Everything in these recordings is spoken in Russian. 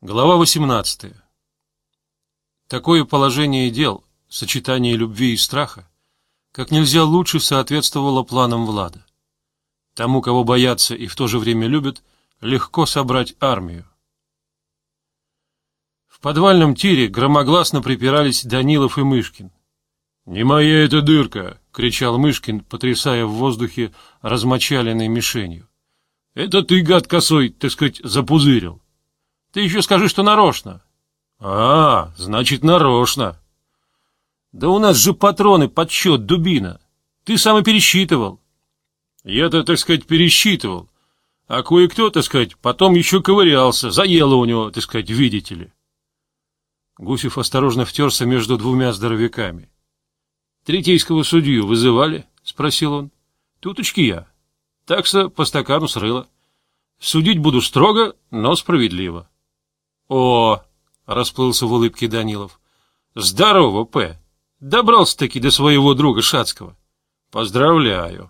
Глава 18. Такое положение дел, сочетание любви и страха, как нельзя лучше соответствовало планам Влада. Тому, кого боятся и в то же время любят, легко собрать армию. В подвальном тире громогласно припирались Данилов и Мышкин. «Не моя эта дырка!» — кричал Мышкин, потрясая в воздухе размочаленной мишенью. «Это ты, гад косой, так сказать, запузырил. Ты еще скажи, что нарочно». Значит, нарочно. Да у нас же патроны подсчет, дубина. Ты сам и пересчитывал. Я-то, так сказать, пересчитывал. А кое-кто, так сказать, потом еще ковырялся. Заело у него, так сказать, видите ли. Гусев осторожно втерся между двумя здоровяками. «Третейского судью вызывали?» — спросил он. «Туточки я. Такса по стакану с рыла. Судить буду строго, но справедливо». «О!» — расплылся в улыбке Данилов. «Здорово, П. Добрался-таки до своего друга Шацкого. Поздравляю».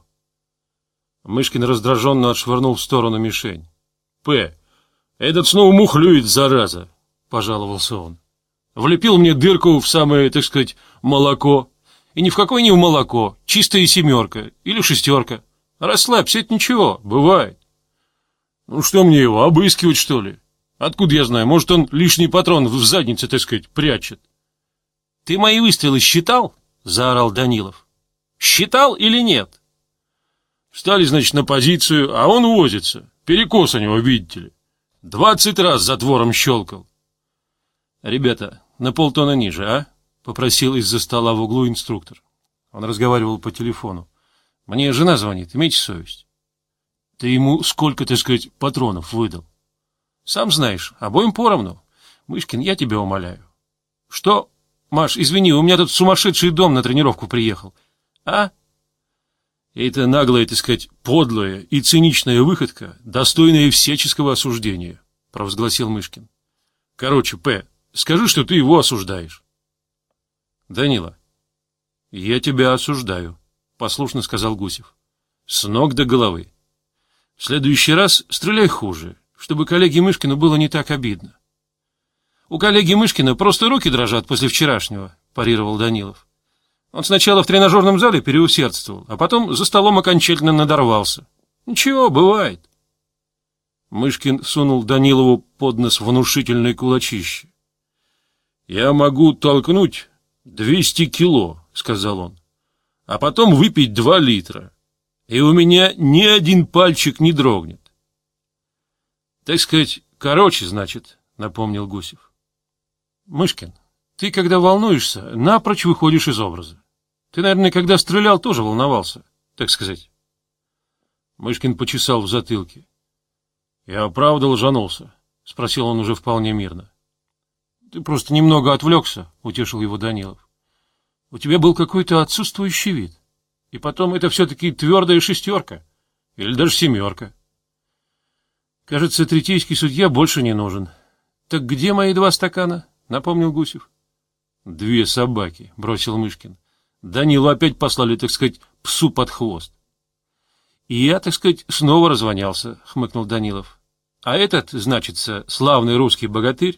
Мышкин раздраженно отшвырнул в сторону мишень. «П. Этот снова мухлюет, зараза!» — пожаловался он. «Влепил мне дырку в самое, так сказать, молоко. И ни в какое не в молоко, чистая семерка или шестерка. Расслабься, это ничего, бывает». «Ну что мне его, обыскивать, что ли? Откуда я знаю, может, он лишний патрон в заднице, так сказать, прячет». «Ты мои выстрелы считал?» — заорал Данилов. «Считал или нет?» Встали, значит, на позицию, а он возится. Перекос у него, видите ли. 20 раз затвором щелкал. «Ребята, на полтона ниже, а?» — попросил из-за стола в углу инструктор. Он разговаривал по телефону. «Мне жена звонит, имейте совесть». «Ты ему сколько, так сказать, патронов выдал?» «Сам знаешь, обоим поровну. Мышкин, я тебя умоляю». «Что? Маш, извини, у меня тут сумасшедший дом на тренировку приехал». «А?» «Это наглая, так сказать, подлая и циничная выходка, достойная всяческого осуждения», — провозгласил Мышкин. «Короче, П, скажи, что ты его осуждаешь». «Данила, я тебя осуждаю», — послушно сказал Гусев. «С ног до головы. В следующий раз стреляй хуже, чтобы коллеге Мышкину было не так обидно». «У коллеги Мышкина просто руки дрожат после вчерашнего», — парировал Данилов. «Он сначала в тренажерном зале переусердствовал, а потом за столом окончательно надорвался. Ничего, бывает». Мышкин сунул Данилову под нос внушительное кулачище. «Я могу толкнуть 200 кило», — сказал он, — «а потом выпить 2 литра, и у меня ни один пальчик не дрогнет». «Так сказать, короче, значит», — напомнил Гусев. «Мышкин, ты, когда волнуешься, напрочь выходишь из образа. Ты, наверное, когда стрелял, тоже волновался, так сказать». Мышкин почесал в затылке. «Я правда лжанулся?» — спросил он уже вполне мирно. «Ты просто немного отвлекся», — утешил его Данилов. «У тебя был какой-то отсутствующий вид. И потом, это все-таки твердая шестерка. Или даже семерка. Кажется, третейский судья больше не нужен. Так где мои 2 стакана?» — напомнил Гусев. 2 собаки, — бросил Мышкин. Данилу опять послали, так сказать, псу под хвост. «И я, так сказать, снова развонялся», — хмыкнул Данилов. «А этот, значится, славный русский богатырь?»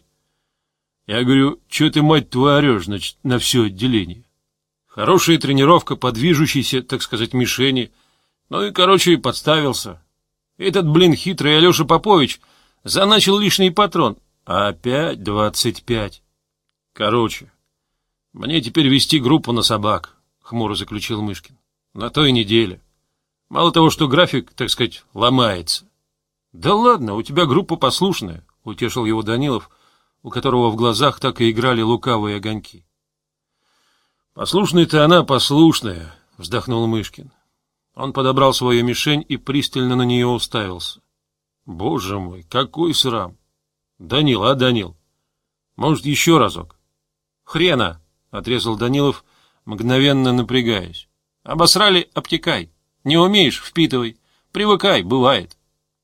Я говорю: «Че ты, мать твою, орешь, значит, на все отделение? Хорошая тренировка по движущейся, так сказать, мишени. Ну и, короче, подставился. Этот, хитрый Алеша Попович заначил лишний патрон. А опять 25. Короче, мне теперь вести группу на собак», — хмуро заключил Мышкин. «На той неделе. Мало того, что график, так сказать, ломается». «Да ладно, у тебя группа послушная», — утешил его Данилов, у которого в глазах так и играли лукавые огоньки. «Послушная-то она послушная», — вздохнул Мышкин. Он подобрал свою мишень и пристально на нее уставился. «Боже мой, какой срам! Данил, Данил, может, еще разок?» «Хрена!» — отрезал Данилов, мгновенно напрягаясь. «Обосрали — обтекай. Не умеешь — впитывай. Привыкай, бывает».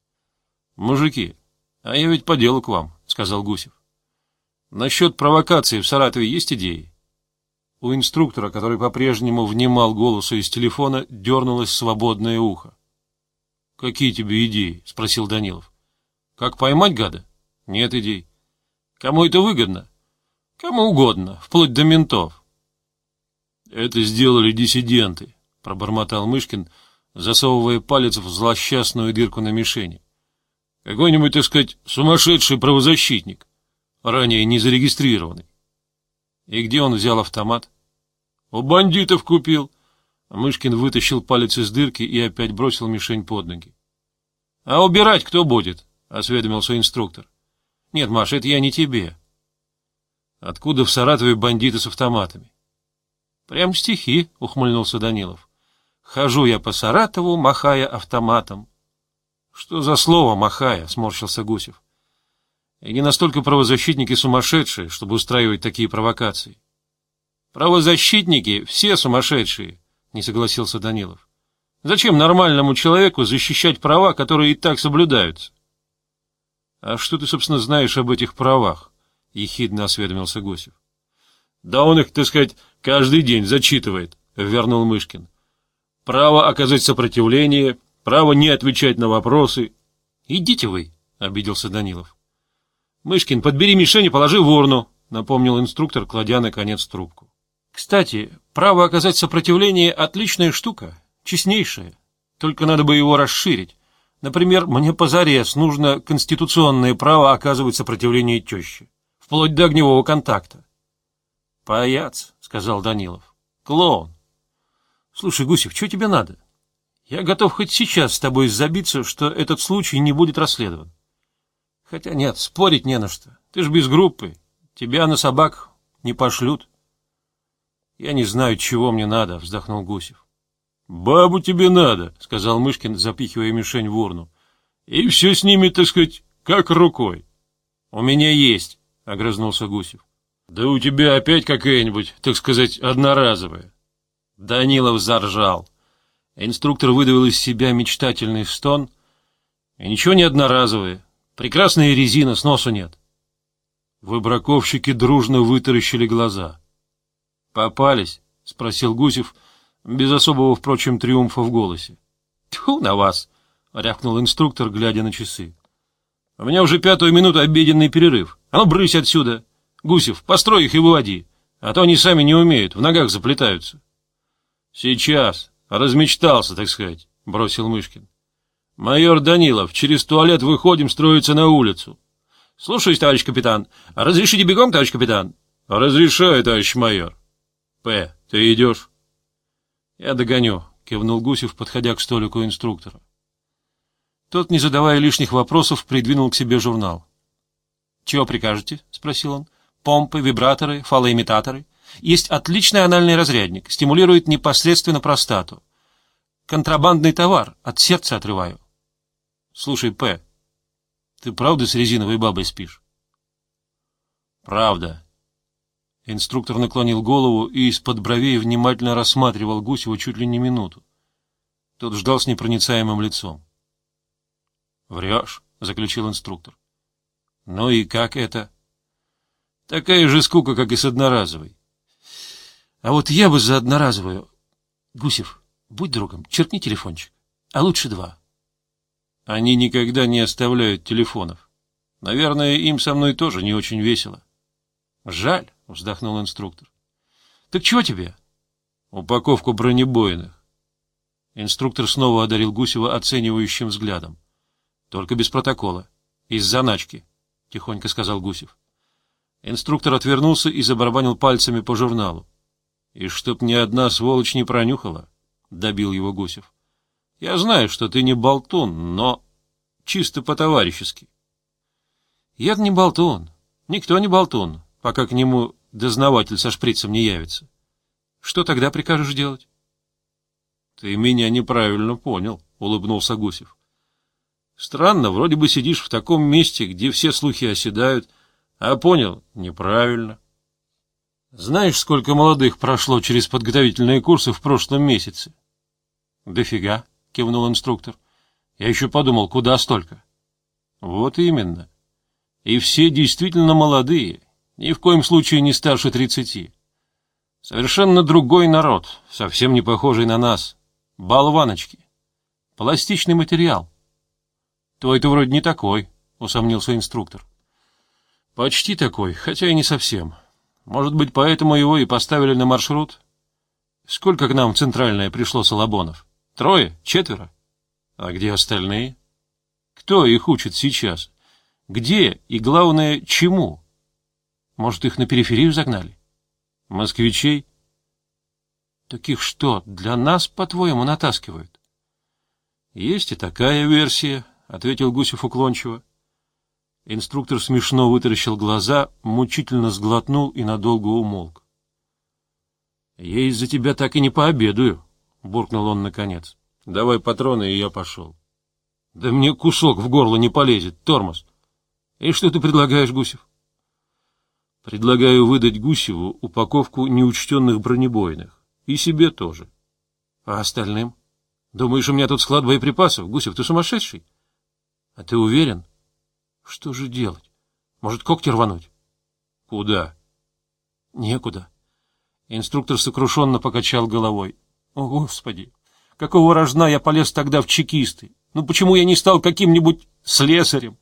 «Мужики, а я ведь по делу к вам», — сказал Гусев. «Насчет провокации в Саратове есть идеи?» У инструктора, который по-прежнему внимал голосу из телефона, дернулось свободное ухо. «Какие тебе идеи?» — спросил Данилов. «Как поймать гада?» «Нет идей». Кому это выгодно? Кому угодно, вплоть до ментов. Это сделали диссиденты, пробормотал Мышкин, засовывая палец в злосчастную дырку на мишени. Какой-нибудь, так сказать, сумасшедший правозащитник, ранее не зарегистрированный. И где он взял автомат? У бандитов купил. Мышкин вытащил палец из дырки и опять бросил мишень под ноги. — А убирать кто будет? — осведомился инструктор. — Нет, Маша, это я не тебе. — Откуда в Саратове бандиты с автоматами? — Прям стихи, — ухмыльнулся Данилов. — Хожу я по Саратову, махая автоматом. — Что за слово «махая»? — сморщился Гусев. — И не настолько правозащитники сумасшедшие, чтобы устраивать такие провокации. — Правозащитники все сумасшедшие, — не согласился Данилов. — Зачем нормальному человеку защищать права, которые и так соблюдаются? — А что ты, собственно, знаешь об этих правах? — ехидно осведомился Гусев. — Да он их, так сказать, каждый день зачитывает, — вернул Мышкин. — Право оказать сопротивление, право не отвечать на вопросы. — Идите вы, — обиделся Данилов. — Мышкин, подбери мишень и положи в урну, — напомнил инструктор, кладя, наконец, трубку. Кстати, право оказать сопротивление — отличная штука, честнейшая. Только надо бы его расширить. Например, мне позарез нужно конституционное право оказывать сопротивление теще, вплоть до огневого контакта. — Паяц, — сказал Данилов. — Клоун. — Слушай, Гусев, что тебе надо? Я готов хоть сейчас с тобой забиться, что этот случай не будет расследован. Хотя нет, спорить не на что. Ты ж без группы. Тебя на собак не пошлют. Я не знаю, чего мне надо, — вздохнул Гусев. — Бабу тебе надо, — сказал Мышкин, запихивая мишень в урну. — И все с ними, так сказать, как рукой. — У меня есть, — огрызнулся Гусев. — Да у тебя опять какая-нибудь, так сказать, одноразовая. Данилов заржал. Инструктор выдавил из себя мечтательный стон. И ничего не одноразовое. Прекрасная резина, сносу нет. Выбраковщики дружно вытаращили глаза. — Попались? — спросил Гусев, без особого, впрочем, триумфа в голосе. — Тьфу на вас! — рявкнул инструктор, глядя на часы. — У меня уже 5-ю минуту обеденный перерыв. А ну, брысь отсюда! Гусев, построй их и выводи, а то они сами не умеют, в ногах заплетаются. — Сейчас. Размечтался, так сказать, — бросил Мышкин. — Майор Данилов, через туалет выходим строиться на улицу. — Слушаюсь, товарищ капитан. Разрешите бегом, товарищ капитан? — Разрешаю, товарищ майор. — П, ты идешь? — Я догоню, — кивнул Гусев, подходя к столику инструктора. Тот, не задавая лишних вопросов, придвинул к себе журнал. — Чего прикажете? — спросил он. — Помпы, вибраторы, фалоимитаторы. Есть отличный анальный разрядник, стимулирует непосредственно простату. Контрабандный товар, от сердца отрываю. — Слушай, П, ты правда с резиновой бабой спишь? — Правда. Инструктор наклонил голову и из-под бровей внимательно рассматривал Гусева чуть ли не минуту. Тот ждал с непроницаемым лицом. — Врешь, — заключил инструктор. — Ну и как это? — Такая же скука, как и с одноразовой. — А вот я бы за одноразовую... Гусев, будь другом, черкни телефончик, а лучше 2. Они никогда не оставляют телефонов. Наверное, им со мной тоже не очень весело. — Жаль, — вздохнул инструктор. — Так чего тебе? — Упаковку бронебойных. Инструктор снова одарил Гусева оценивающим взглядом. — Только без протокола. Из заначки, — тихонько сказал Гусев. Инструктор отвернулся и забарабанил пальцами по журналу. — И чтоб ни одна сволочь не пронюхала, — добил его Гусев. — Я знаю, что ты не болтун, но чисто по-товарищески. — Я-то не болтун. Никто не болтун, пока к нему дознаватель со шприцем не явится. Что тогда прикажешь делать? — Ты меня неправильно понял, — улыбнулся Гусев. — Странно, вроде бы сидишь в таком месте, где все слухи оседают, а понял — неправильно. Знаешь, сколько молодых прошло через подготовительные курсы в прошлом месяце? — Дофига, — кивнул инструктор. — Я еще подумал, куда столько? — Вот именно. И все действительно молодые, ни в коем случае не старше 30. Совершенно другой народ, совсем не похожий на нас. Болваночки. Пластичный материал. — Твой-то вроде не такой, — усомнился инструктор. — Почти такой, хотя и не совсем. Может быть, поэтому его и поставили на маршрут? Сколько к нам в Центральное пришло Салабонов? 3? 4? А где остальные? Кто их учит сейчас? Где и, главное, чему? Может, их на периферию загнали? Москвичей? Таких что, для нас, по-твоему, натаскивают? Есть и такая версия, — ответил Гусев уклончиво. Инструктор смешно вытаращил глаза, мучительно сглотнул и надолго умолк. — Я из-за тебя так и не пообедаю, — буркнул он наконец. — Давай патроны, и я пошел. — Да мне кусок в горло не полезет, тормоз. — И что ты предлагаешь, Гусев? — Предлагаю выдать Гусеву упаковку неучтенных бронебойных. И себе тоже. — А остальным? Думаешь, у меня тут склад боеприпасов? Гусев, ты сумасшедший? — А ты уверен? — Что же делать? Может, когти рвануть? — Куда? — Некуда. Инструктор сокрушенно покачал головой. — О, Господи! Какого рожна я полез тогда в чекисты? Ну почему я не стал каким-нибудь слесарем?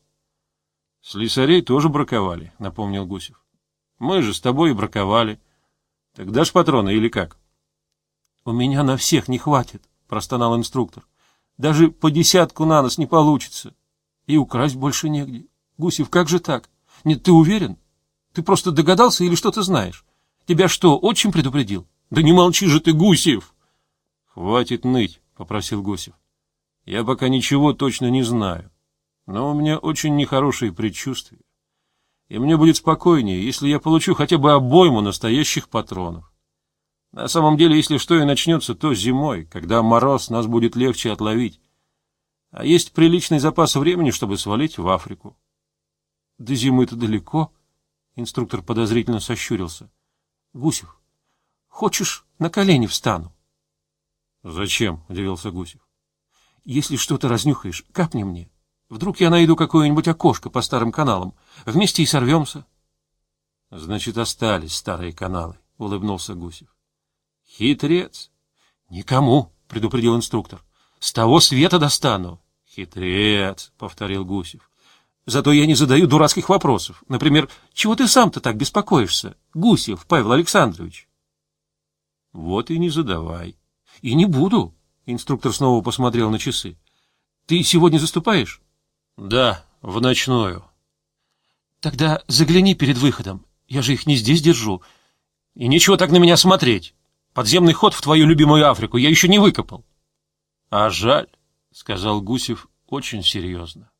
— Слесарей тоже браковали, — напомнил Гусев. — Мы же с тобой и браковали. Так дашь патроны или как? — У меня на всех не хватит, — простонал инструктор. — Даже по 10 на нос не получится. И украсть больше негде. Гусев, как же так? Нет, ты уверен? Ты просто догадался или что-то знаешь? Тебя что, отчим предупредил? Да не молчи же ты, Гусев! — Хватит ныть, — попросил Гусев. — Я пока ничего точно не знаю, но у меня очень нехорошие предчувствия. И мне будет спокойнее, если я получу хотя бы обойму настоящих патронов. На самом деле, если что и начнется, то зимой, когда мороз, нас будет легче отловить. А есть приличный запас времени, чтобы свалить в Африку. — До зимы-то далеко, — инструктор подозрительно сощурился. — Гусев, хочешь, на колени встану? — Зачем? — удивился Гусев. — Если что-то разнюхаешь, капни мне. Вдруг я найду какое-нибудь окошко по старым каналам. Вместе и сорвемся. — Значит, остались старые каналы, — улыбнулся Гусев. — Хитрец. — Никому, — предупредил инструктор. — С того света достану. — Хитрец, — повторил Гусев. — Зато я не задаю дурацких вопросов. Например, чего ты сам-то так беспокоишься, Гусев Павел Александрович? — Вот и не задавай. — И не буду. Инструктор снова посмотрел на часы. — Ты сегодня заступаешь? — Да, в ночную. — Тогда загляни перед выходом. Я же их не здесь держу. И нечего так на меня смотреть. Подземный ход в твою любимую Африку я еще не выкопал. — А жаль, — сказал Гусев очень серьезно.